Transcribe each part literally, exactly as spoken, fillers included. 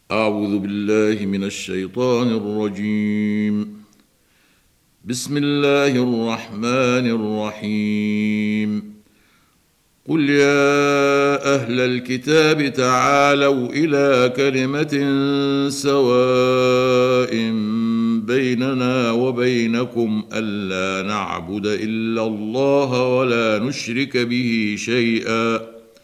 أعوذ بالله من الشيطان الرجيم. بسم الله الرحمن الرحيم. قل يا أهل الكتاب تعالوا إلى كلمة سواء بيننا وبينكم ألا نعبد إلا الله ولا نشرك به شيئا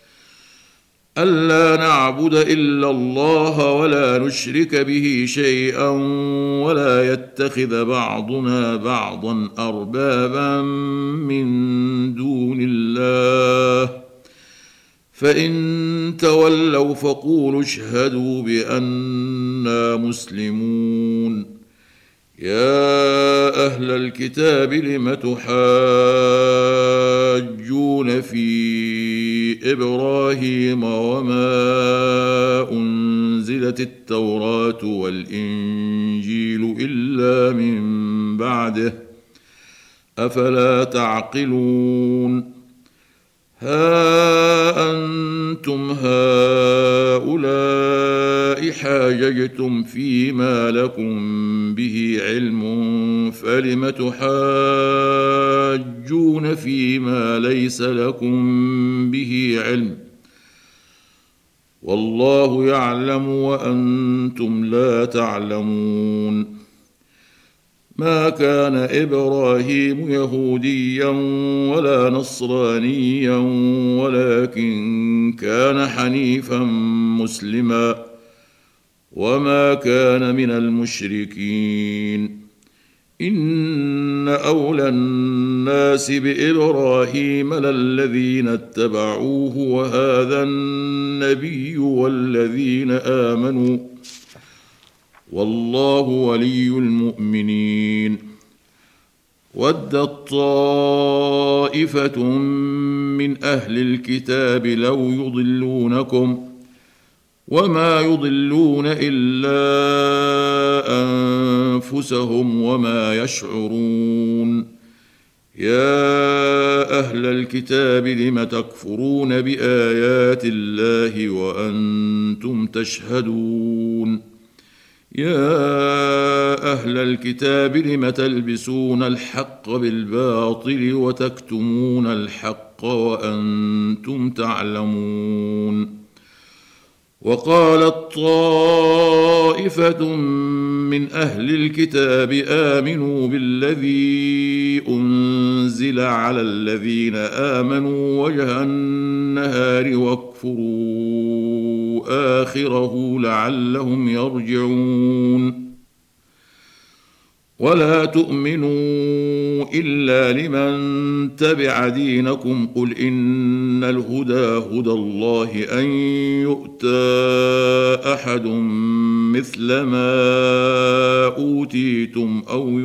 ألا نعبد إلا الله ولا نشرك به شيئا ولا يتخذ بعضنا بعضا أربابا من دون الله فإن تولوا فقولوا اشهدوا بأننا مسلمون. يا أهل الكتاب لم تحاجون في إبراهيم وما أنزلت التوراة والإنجيل إلا من بعده أفلا تعقلون. ها أنتم هؤلاء حاججتم فيما لكم به علم فلم تحاجون فيما ليس لكم به علم والله يعلم وأنتم لا تعلمون. ما كان إبراهيم يهوديا ولا نصرانيا ولكن كان حنيفا مسلما وما كان من المشركين. إن أولى الناس بإبراهيم للذين اتبعوه وهذا النبي والذين آمنوا والله ولي المؤمنين. ودت طائفة من أهل الكتاب لو يضلونكم وما يضلون إلا أنفسهم وما يشعرون. يا أهل الكتاب لم تكفرون بآيات الله وأنتم تشهدون. يا أهل الكتاب لم تلبسون الحق بالباطل وتكتمون الحق وأنتم تعلمون. وقالت طائفة من أهل الكتاب آمنوا بالذي أنزل على الذين آمنوا وجه النهار واكفروا آخره لعلهم يرجعون. ولا تؤمنوا إلا لمن تبع دينكم قل إن الهدى هدى الله أن يؤتى أحد مثل ما أوتيتم أو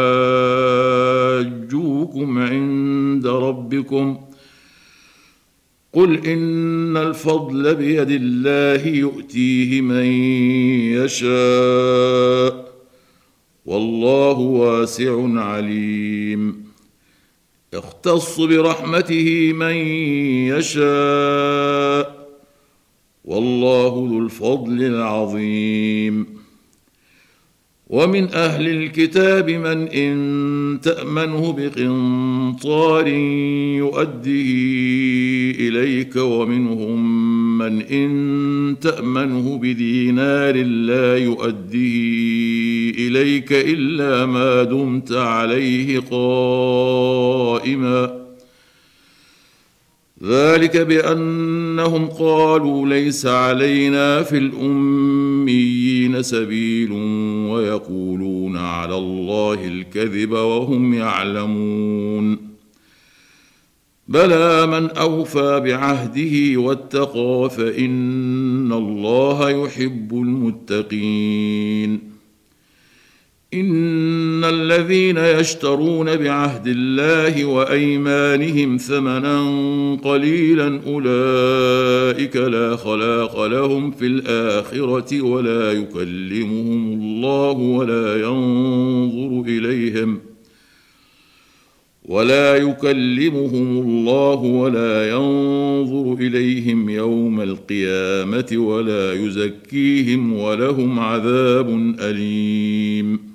يحاجوكم عند ربكم قل إن الفضل بيد الله يؤتيه من يشاء والله واسع عليم. يختص برحمته من يشاء والله ذو الفضل العظيم. ومن أهل الكتاب من إن تأمنه بقنطار يؤديه إليك ومنهم من إن تأمنه بدينار لا يؤديه إليك إلا ما دمت عليه قائما ذلك بأنهم قالوا ليس علينا في الأميين سبيل ويقولون على الله الكذب وهم يعلمون. بلى من أوفى بعهده واتقى فإن الله يحب المتقين. إن الذين يشترون بعهد الله وأيمانهم ثمنا قليلا أولئك لا خلاق لهم في الآخرة ولا يكلمهم الله ولا ينظر إليهم ولا يكلمهم الله ولا ينظر إليهم يوم القيامة ولا يزكيهم ولهم عذاب أليم.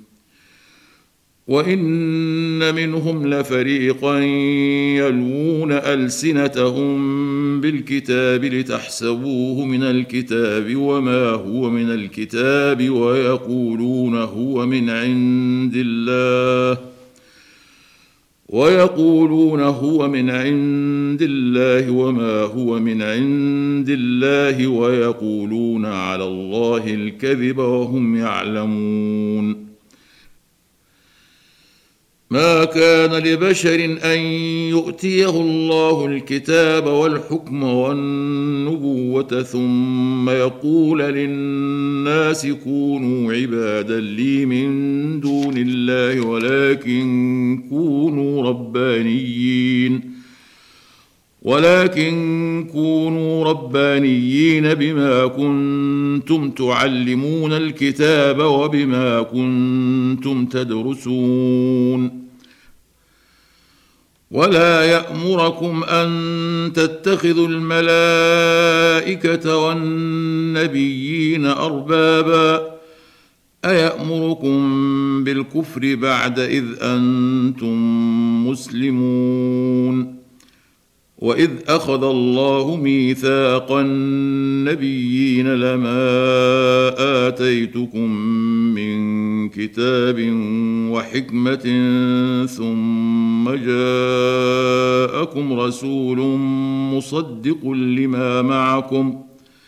وإن منهم لفريقا يلوون ألسنتهم بالكتاب لتحسبوه من الكتاب وما هو من الكتاب ويقولون هو من عند الله ويقولون هو من عند الله وما هو من عند الله ويقولون على الله الكذب وهم يعلمون. ما كان لبشر أن يؤتيه الله الكتاب والحكم والنبوة ثم يقول للناس كونوا عبادا لي من دون الله ولكن كونوا ربانيين ولكن كونوا ربانيين بما كنتم تعلمون الكتاب وبما كنتم تدرسون. ولا يأمركم أن تتخذوا الملائكة والنبيين أربابا أيأمركم بالكفر بعد إذ أنتم مسلمون. وإذ أخذ الله ميثاق النبيين لما آتيتكم من كتاب وحكمة ثم جاءكم رسول مصدق لما معكم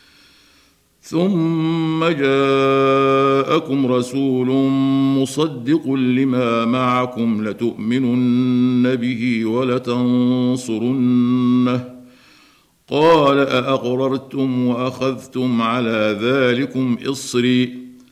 ثم جاءكم رسول مصدق لما معكم لتؤمنن به ولتنصرنه قال أأقررتم وأخذتم على ذلكم إصري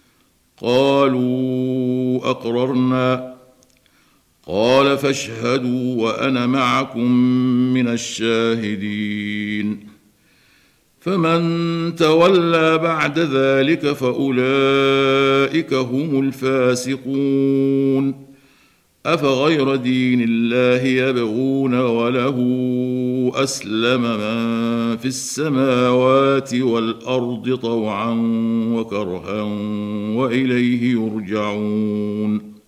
قالوا أقررنا قال فاشهدوا وأنا معكم من الشاهدين. فمن تولى بعد ذلك فأولئك هم الفاسقون. أفغير دين الله يبغون وله أسلم من في السماوات والأرض طوعا وكرها وإليه يرجعون.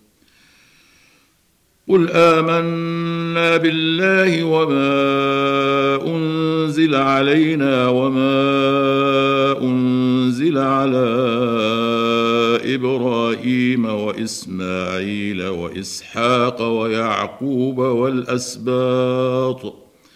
قل آمنا بالله وما أنزل علينا وما أنزل على إبراهيم وإسماعيل وإسحاق ويعقوب والأسباط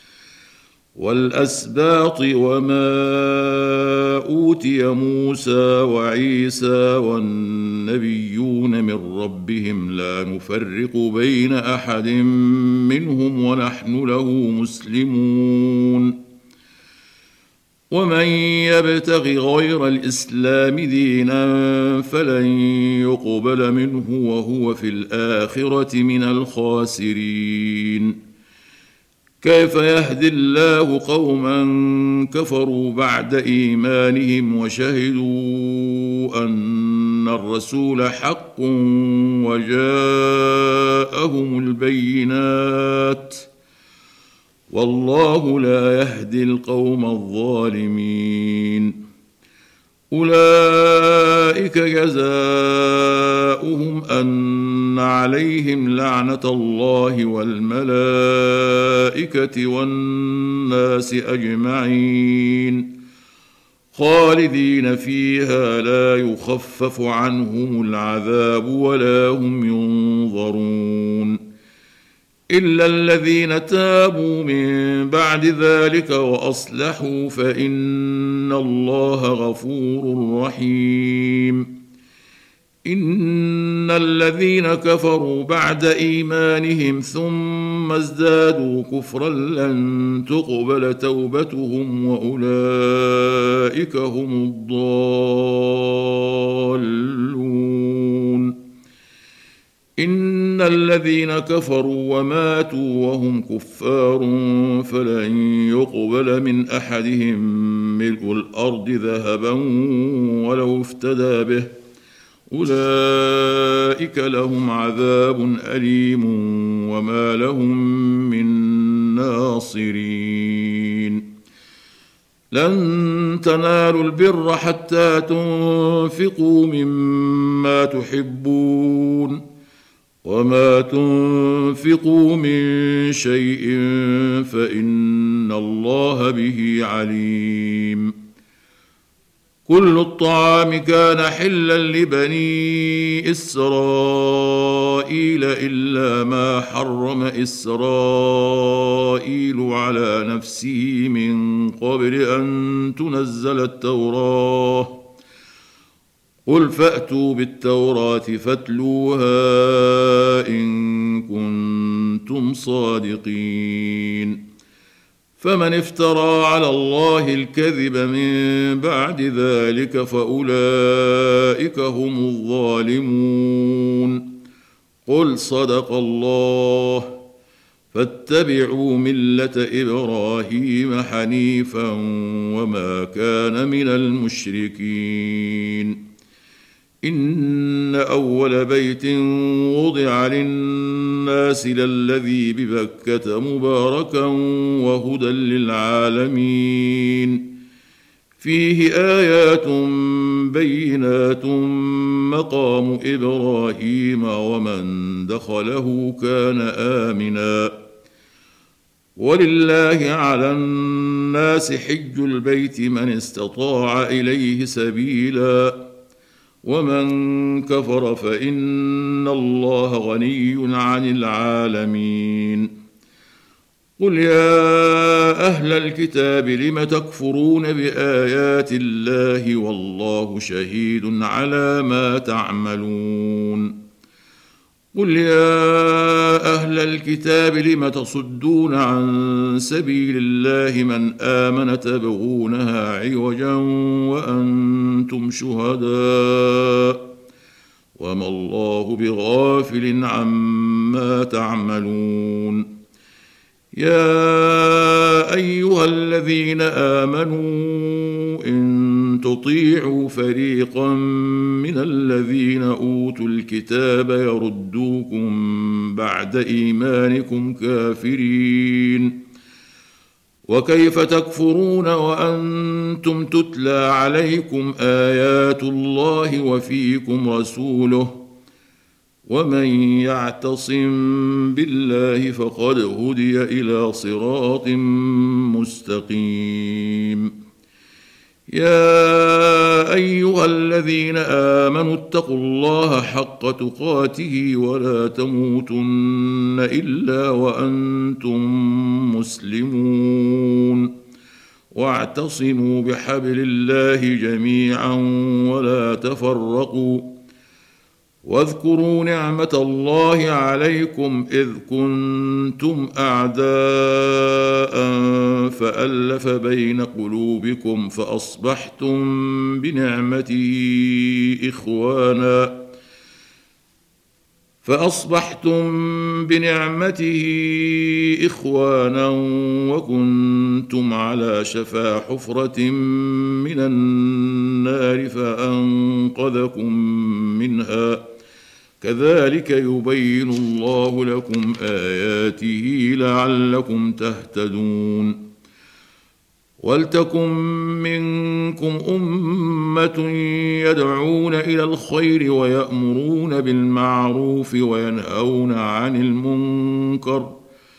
والأسباط وما أوتي موسى وعيسى والنبيون من ربهم لا نفرق بين أحد منهم ونحن له مسلمون. ومن يبتغ غير الإسلام دينا فلن يقبل منه وهو في الآخرة من الخاسرين. كيف يهدي الله قوما كفروا بعد إيمانهم وشهدوا أن الرسول حق وجاءهم البينات والله لا يهدي القوم الظالمين. أولئك جزاؤهم أن عليهم لعنة الله والملائكة والناس أجمعين خالدين فيها لا يخفف عنهم العذاب ولا هم ينظرون إلا الذين تابوا من بعد ذلك وأصلحوا فإن الله غفور رحيم. إن الذين كفروا بعد إيمانهم ثم ازدادوا كفرا لن تقبل توبتهم وأولئك هم الضالون. إن الذين كفروا وماتوا وهم كفار فلن يقبل من أحدهم ملء الأرض ذهبا ولو افتدى به أولئك لهم عذاب أليم وما لهم من ناصرين. لن تنالوا البر حتى تنفقوا مما تحبون وما تنفقوا من شيء فإن الله به عليم. كل الطعام كان حلا لبني إسرائيل إلا ما حرم إسرائيل على نفسه من قبل أن تنزل التوراة. قل فأتوا بالتوراة فاتلوها إن كنتم صادقين. فمن افترى على الله الكذب من بعد ذلك فأولئك هم الظالمون. قل صدق الله فاتبعوا ملة إبراهيم حنيفا وما كان من المشركين. إن أول بيت وضع للناس للذي ببكة مباركا وهدى للعالمين. فيه آيات بينات مقام إبراهيم ومن دخله كان آمنا. ولله على الناس حج البيت من استطاع إليه سبيلا ومن كفر فإن الله غني عن العالمين. قل يا أهل الكتاب لم تكفرون بآيات الله والله شهيد على ما تعملون. قل يا أهل الكتاب لم تصدون عن سبيل الله من آمن تبغونها عوجا وأنتم شهداء وما الله بغافل عما تعملون. يا أيها الذين آمنوا إن تطيعوا فريقا من الذين أوتوا الكتاب يردوكم بعد إيمانكم كافرين. وكيف تكفرون وأنتم تتلى عليكم آيات الله وفيكم رسوله ومن يعتصم بالله فقد هدي إلى صراط مستقيم. يا أيها الذين آمنوا اتقوا الله حق تقاته ولا تموتن إلا وأنتم مسلمون. واعتصموا بحبل الله جميعا ولا تفرقوا. واذكروا نعمة الله عليكم إذ كنتم أعداء فألف بين قلوبكم فأصبحتم بنعمته إخوانا فأصبحتم بنعمته إخوانا وكنتم على شفا حفرة من النار فأنقذكم منها. كذلك يبين الله لكم آياته لعلكم تهتدون. ولتكن منكم أمة يدعون إلى الخير ويأمرون بالمعروف وينهون عن المنكر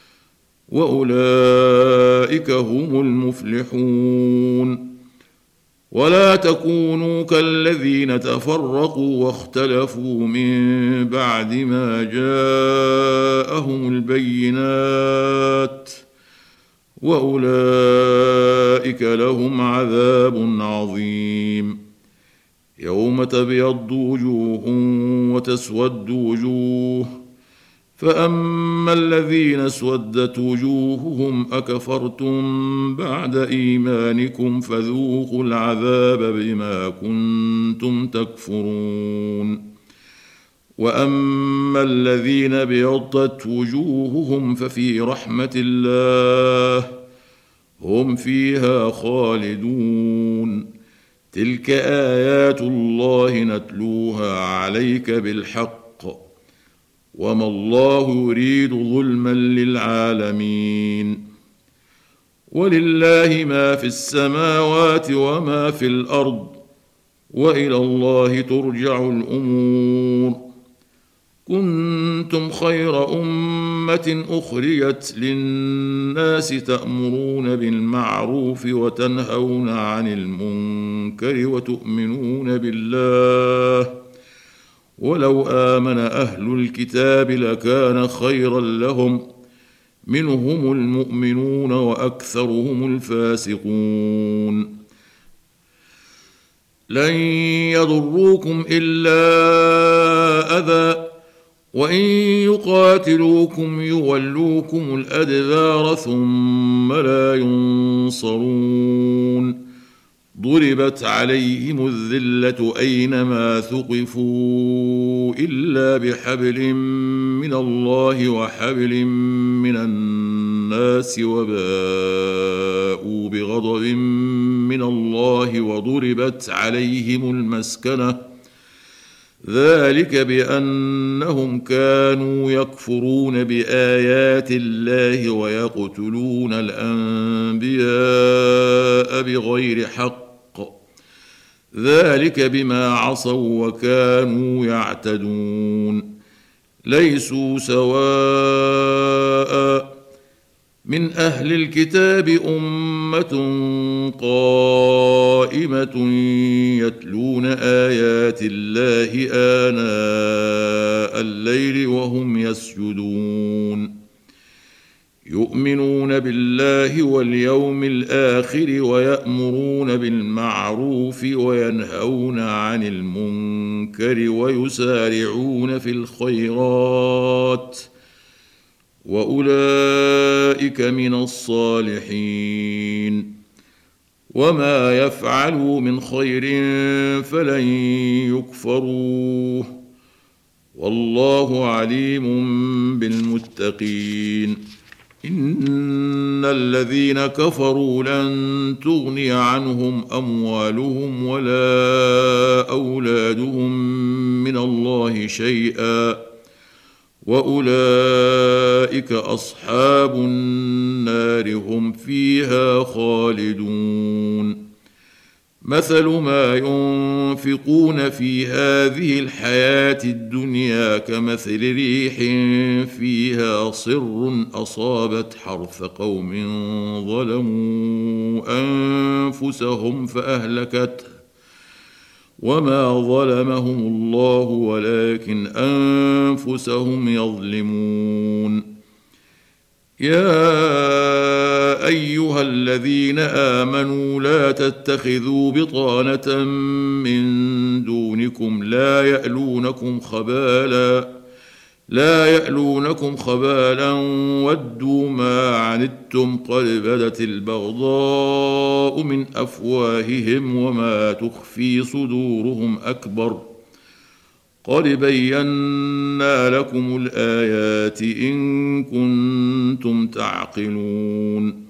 وأولئك هم المفلحون. ولا تكونوا كالذين تفرقوا واختلفوا من بعد ما جاءهم البينات وأولئك لهم عذاب عظيم. يوم تبيض وجوه وتسود وجوه فأما الذين اسودت وجوههم أكفرتم بعد إيمانكم فذوقوا العذاب بما كنتم تكفرون. وأما الذين ابيضت وجوههم ففي رحمة الله هم فيها خالدون. تلك آيات الله نتلوها عليك بالحق وما الله يريد ظلما للعالمين ولله ما في السماوات وما في الأرض وإلى الله ترجع الأمور كنتم خير أمة أخرجت للناس تأمرون بالمعروف وتنهون عن المنكر وتؤمنون بالله ولو آمن أهل الكتاب لكان خيرا لهم منهم المؤمنون وأكثرهم الفاسقون لن يضروكم إلا أذى وإن يقاتلوكم يولوكم الأدبار ثم لا ينصرون ضربت عليهم الذلة أينما ثقفوا إلا بحبل من الله وحبل من الناس وباءوا بغضب من الله وضربت عليهم المسكنة ذلك بأنهم كانوا يكفرون بآيات الله ويقتلون الأنبياء بغير حق ذلك بما عصوا وكانوا يعتدون ليسوا سواء من أهل الكتاب أمة قائمة يتلون آيات الله آناء الليل وهم يسجدون يؤمنون بالله واليوم الآخر ويأمرون بالمعروف وينهون عن المنكر ويسارعون في الخيرات وأولئك من الصالحين وما يفعلوا من خير فلن يكفروه والله عليم بالمتقين إن الذين كفروا لن تغني عنهم أموالهم ولا أولادهم من الله شيئا وأولئك أصحاب النار هم فيها خالدون مثل ما ينفقون في هذه الحياة الدنيا كمثل ريح فيها صر أصابت حرث قوم ظلموا أنفسهم فأهلكته وما ظلمهم الله ولكن أنفسهم يظلمون يا أيها الذين آمنوا لا تتخذوا بطانة من دونكم لا يألونكم خبالا لا يألونكم خبالا ودوا ما عنتم قد بدت البغضاء من أفواههم وما تخفي صدورهم أكبر قد بينا لكم الآيات إن كنتم تعقلون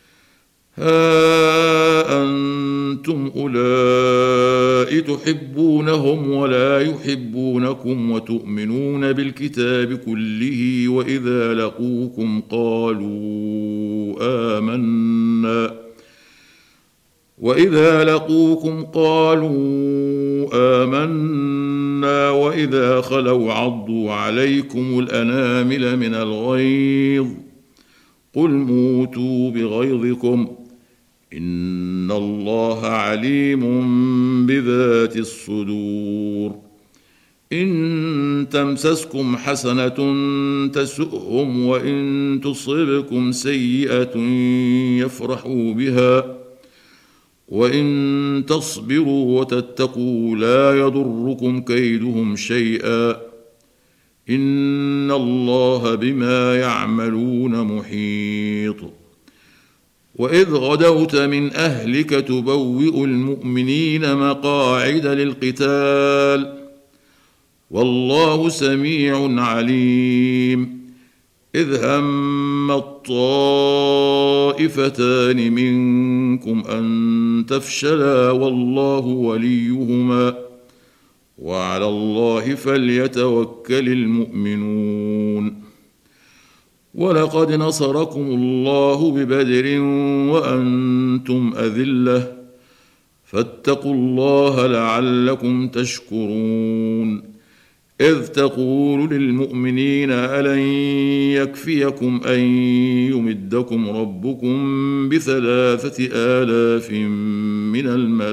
ها أنتم أولئك تحبونهم ولا يحبونكم وتؤمنون بالكتاب كله وإذا لقوكم قالوا آمنا وإذا لقوكم قالوا آمنا وإذا خلوا عضوا عليكم الأنامل من الغيظ قل موتوا بغيظكم إن الله عليم بذات الصدور إن تمسسكم حسنة تسؤهم وإن تصبكم سيئة يفرحوا بها وإن تصبروا وتتقوا لا يضركم كيدهم شيئا إن الله بما يعملون محيط وإذ غدوت من أهلك تبوئ المؤمنين مقاعد للقتال والله سميع عليم إذ هم الطائفتان منكم أن تفشلا والله وليهما وعلى الله فليتوكل المؤمنون. ولقد نصركم الله ببدر وأنتم أذلة فاتقوا الله لعلكم تشكرون. إذ تقول للمؤمنين ألن يكفيكم أن يمدكم ربكم بثلاثة آلاف من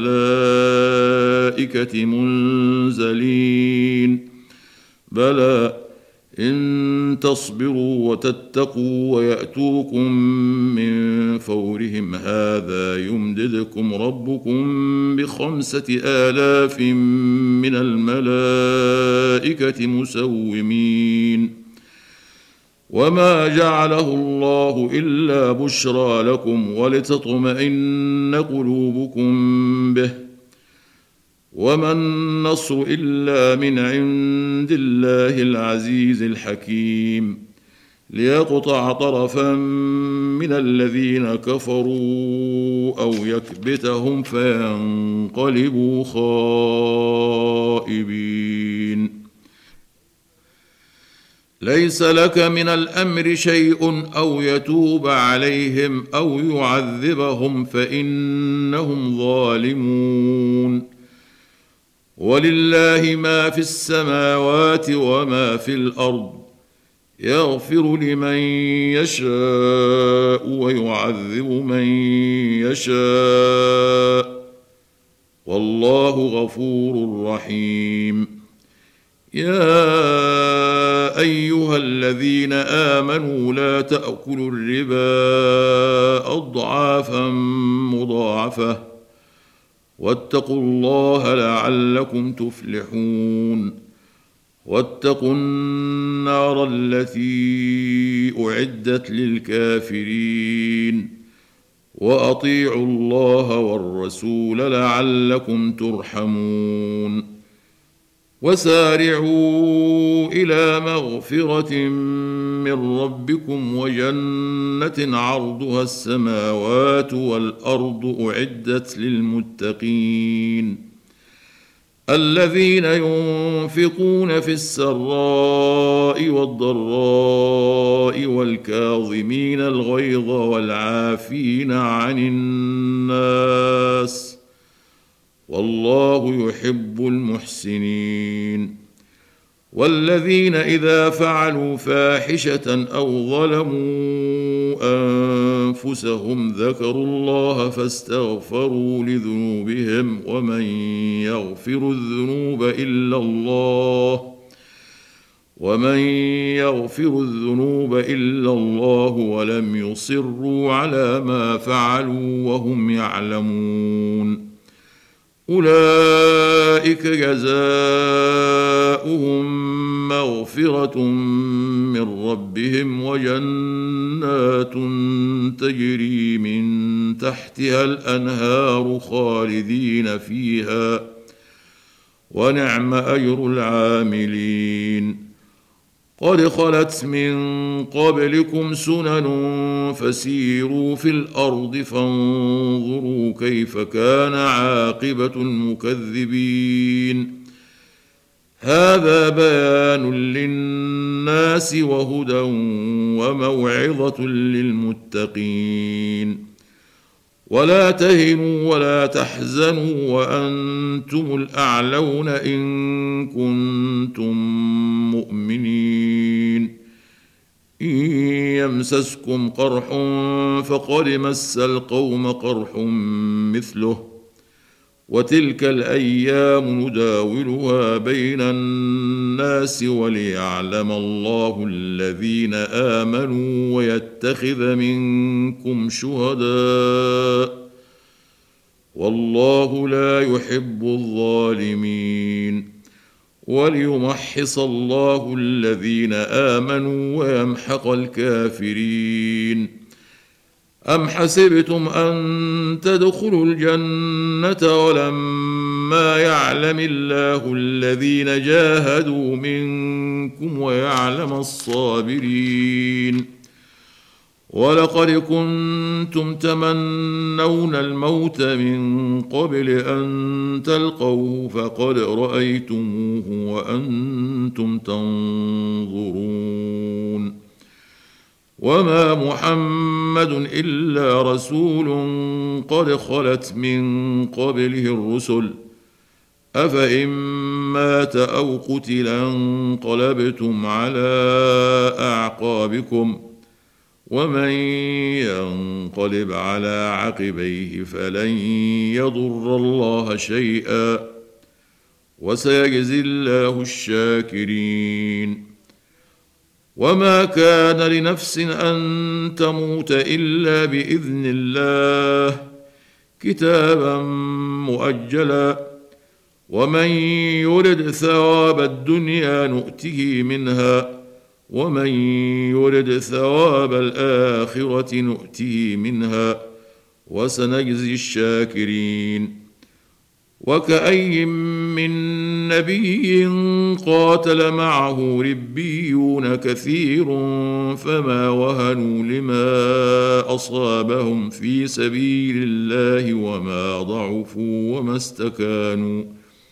الملائكة منزلين بلى إن تصبروا وتتقوا ويأتوكم من فورهم هذا يمددكم ربكم بخمسة آلاف من الملائكة مسومين. وما جعله الله إلا بشرى لكم ولتطمئن قلوبكم به وما النصر إلا من عند الله العزيز الحكيم ليقطع طرفا من الذين كفروا أو يكبتهم فينقلبوا خائبين. ليس لك من الأمر شيء أو يتوب عليهم أو يعذبهم فإنهم ظالمون. ولله ما في السماوات وما في الأرض يغفر لمن يشاء ويعذب من يشاء والله غفور رحيم. يا أيها الذين آمنوا لا تأكلوا الربا أضعافا مضاعفة واتقوا الله لعلكم تفلحون. واتقوا النار التي أعدت للكافرين وأطيعوا الله والرسول لعلكم ترحمون. وسارعوا إلى مغفرة من ربكم وجنة عرضها السماوات والأرض أعدت للمتقين الذين ينفقون في السراء والضراء والكاظمين الغيظ والعافين عن الناس والله يحب المحسنين. والذين إذا فعلوا فاحشة أو ظلموا أنفسهم ذكروا الله فاستغفروا لذنوبهم ومن يغفر الذنوب إلا الله ومن يغفر الذنوب إلا الله ولم يصروا على ما فعلوا وهم يعلمون. أولئك جزاؤهم مغفرة من ربهم وجنات تجري من تحتها الأنهار خالدين فيها ونعم أجر العاملين. قد خلت من قبلكم سنن فسيروا في الأرض فانظروا كيف كان عاقبة المكذبين. هذا بيان للناس وهدى وموعظة للمتقين. ولا تهنوا ولا تحزنوا وأنتم الأعلون إن كنتم مؤمنين. إن يمسسكم قرح فقد مس القوم قرح مثله وتلك الأيام نداولها بين الناس وليعلم الله الذين آمنوا ويتخذ منكم شهداء والله لا يحب الظالمين. وليمحص الله الذين آمنوا ويمحق الكافرين. أم حسبتم أن تدخلوا الجنة ولما ولما يعلم الله الذين جاهدوا منكم ويعلم الصابرين ولقد كنتم تمنون الموت من قبل أن تلقوه فقد رأيتموه وأنتم تنظرون وما محمد إلا رسول قد خلت من قبله الرسل أفإن مات أو قتل انقلبتم على أعقابكم ومن ينقلب على عقبيه فلن يضر الله شيئا وسيجزي الله الشاكرين وما كان لنفس أن تموت إلا بإذن الله كتابا مؤجلا ومن يرد ثواب الدنيا نؤته منها ومن يرد ثواب الآخرة نؤته منها وسنجزي الشاكرين وكأي من نبي قاتل معه ربيون كثير فما وهنوا لما أصابهم في سبيل الله وما ضعفوا وما استكانوا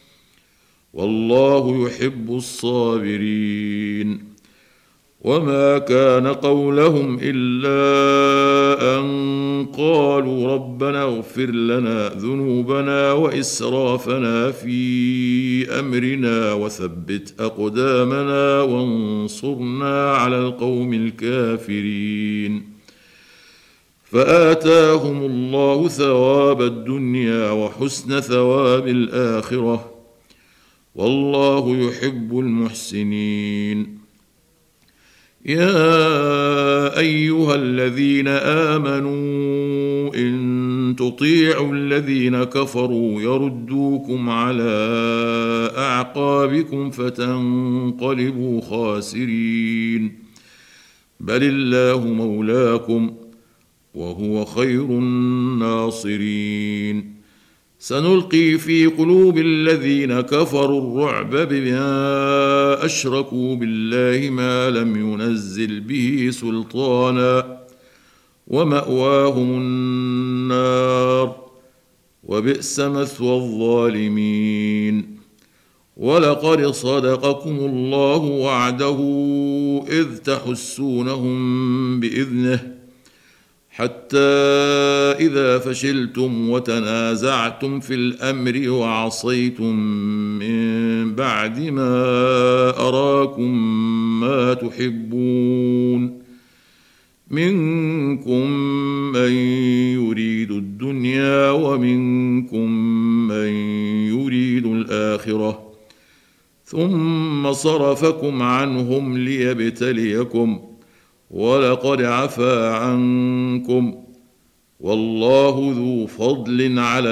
والله يحب الصابرين وما كان قولهم إلا أن قالوا ربنا اغفر لنا ذنوبنا وإسرافنا في أمرنا وثبت أقدامنا وانصرنا على القوم الكافرين فآتاهم الله ثواب الدنيا وحسن ثواب الآخرة والله يحب المحسنين يا أيها الذين آمنوا إن تطيعوا الذين كفروا يردوكم على أعقابكم فتنقلبوا خاسرين بل الله مولاكم وهو خير الناصرين سنلقي في قلوب الذين كفروا الرعب بما أشركوا بالله ما لم ينزل به سلطانا ومأواهم النار وبئس مثوى الظالمين ولقد صدقكم الله وعده إذ تحسونهم بإذنه حتى إذا فشلتم وتنازعتم في الأمر وعصيتم من بعد ما أراكم ما تحبون منكم من يريد الدنيا ومنكم من يريد الآخرة ثم صرفكم عنهم ليبتليكم ولقد عفا عنكم والله ذو فضل على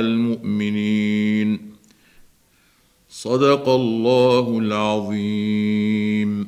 المؤمنين صدق الله العظيم.